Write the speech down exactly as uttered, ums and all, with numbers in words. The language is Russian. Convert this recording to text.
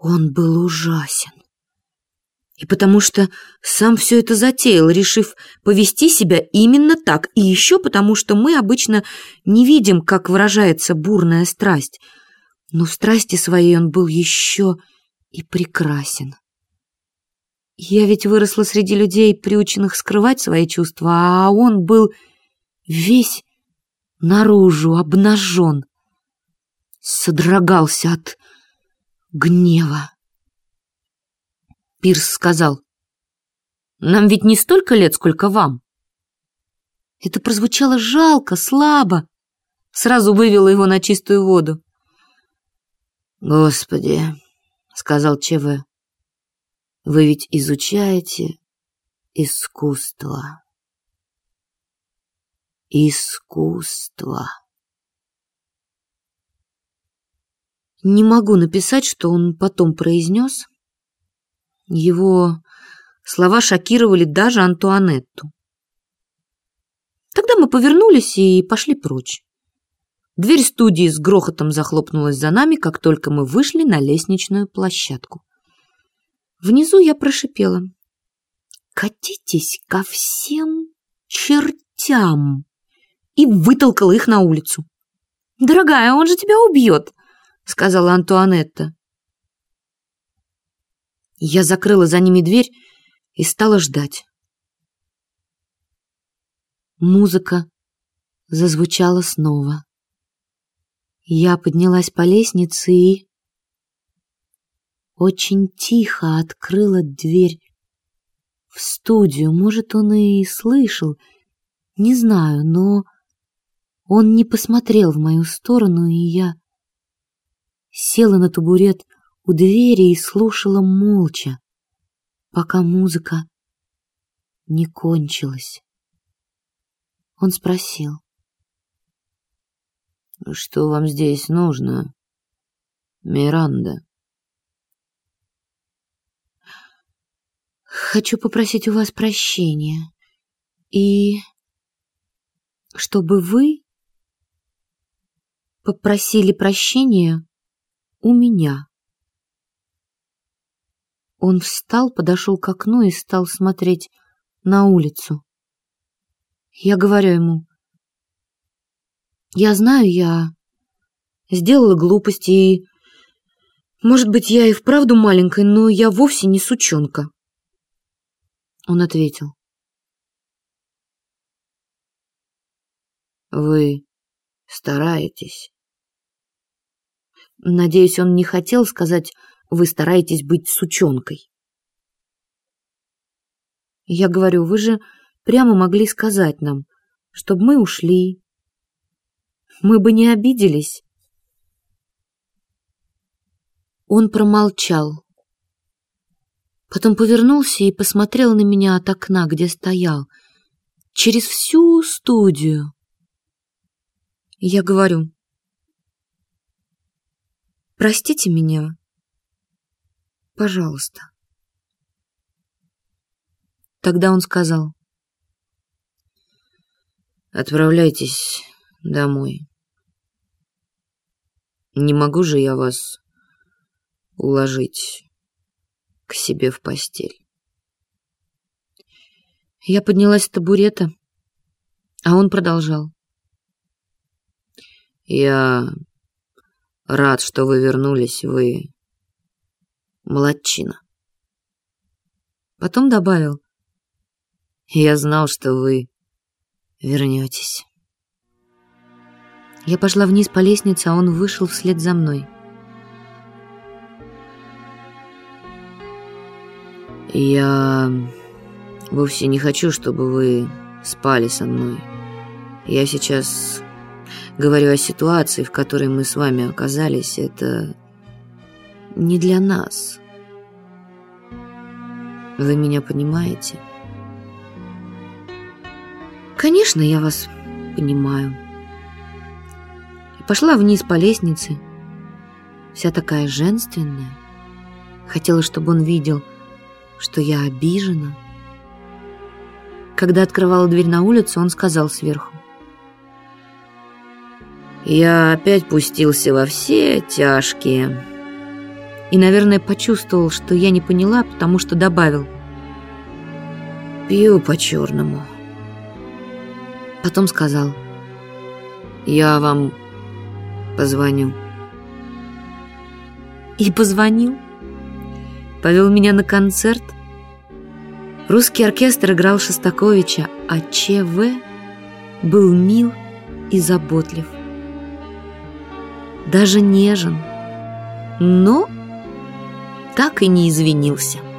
Он был ужасен. И потому что сам все это затеял, решив повести себя именно так. И еще потому, что мы обычно не видим, как выражается бурная страсть. Но в страсти своей он был еще и прекрасен. Я ведь выросла среди людей, приученных скрывать свои чувства, а он был весь наружу обнажен, содрогался от гнева. Пирс сказал: «Нам ведь не столько лет, сколько вам». Это прозвучало жалко, слабо, сразу вывело его на чистую воду. «Господи», — сказал ЧВ, — «вы ведь изучаете искусство». Искусство. Не могу написать, что он потом произнес. Его слова шокировали даже Антуанетту. Тогда мы повернулись и пошли прочь. Дверь студии с грохотом захлопнулась за нами, как только мы вышли на лестничную площадку. Внизу я прошипела: «Катитесь ко всем чертям!» и вытолкала их на улицу. «Дорогая, он же тебя убьет!» — сказала Антуанетта. Я закрыла за ними дверь и стала ждать. Музыка зазвучала снова. Я поднялась по лестнице и очень тихо открыла дверь в студию. Может, он и слышал, не знаю, но он не посмотрел в мою сторону, и я села на табурет у двери и слушала молча, пока музыка не кончилась. Он спросил: «Что вам здесь нужно, Миранда?» «Хочу попросить у вас прощения, и чтобы вы попросили прощения у меня». Он встал, подошел к окну и стал смотреть на улицу. Я говорю ему: «Я знаю, я сделала глупости, и, может быть, я и вправду маленькая, но я вовсе не сучонка». Он ответил: «Вы стараетесь». Надеюсь, он не хотел сказать: «Вы стараетесь быть сучонкой». Я говорю: «Вы же прямо могли сказать нам, чтобы мы ушли. Мы бы не обиделись». Он промолчал. Потом повернулся и посмотрел на меня от окна, где стоял, через всю студию. Я говорю: «Простите меня, пожалуйста». Тогда он сказал: «Отправляйтесь домой. Не могу же я вас уложить к себе в постель». Я поднялась с табурета, а он продолжал: «Я рад, что вы вернулись, вы молодчина». Потом добавил: «Я знал, что вы вернетесь». Я пошла вниз по лестнице, а он вышел вслед за мной. «Я вовсе не хочу, чтобы вы спали со мной. Я сейчас говорю о ситуации, в которой мы с вами оказались. Это не для нас. Вы меня понимаете?» «Конечно, я вас понимаю». И пошла вниз по лестнице, вся такая женственная. Хотела, чтобы он видел, что я обижена. Когда открывала дверь на улицу, он сказал сверху: «Я опять пустился во все тяжкие. И, наверное, почувствовал, что я не поняла, потому что добавил: «Пью по-черному». Потом сказал: «Я вам позвоню». И позвонил. Повел меня на концерт. Русский оркестр играл Шостаковича, а ЧВ был мил и заботлив. Даже нежен, но так и не извинился.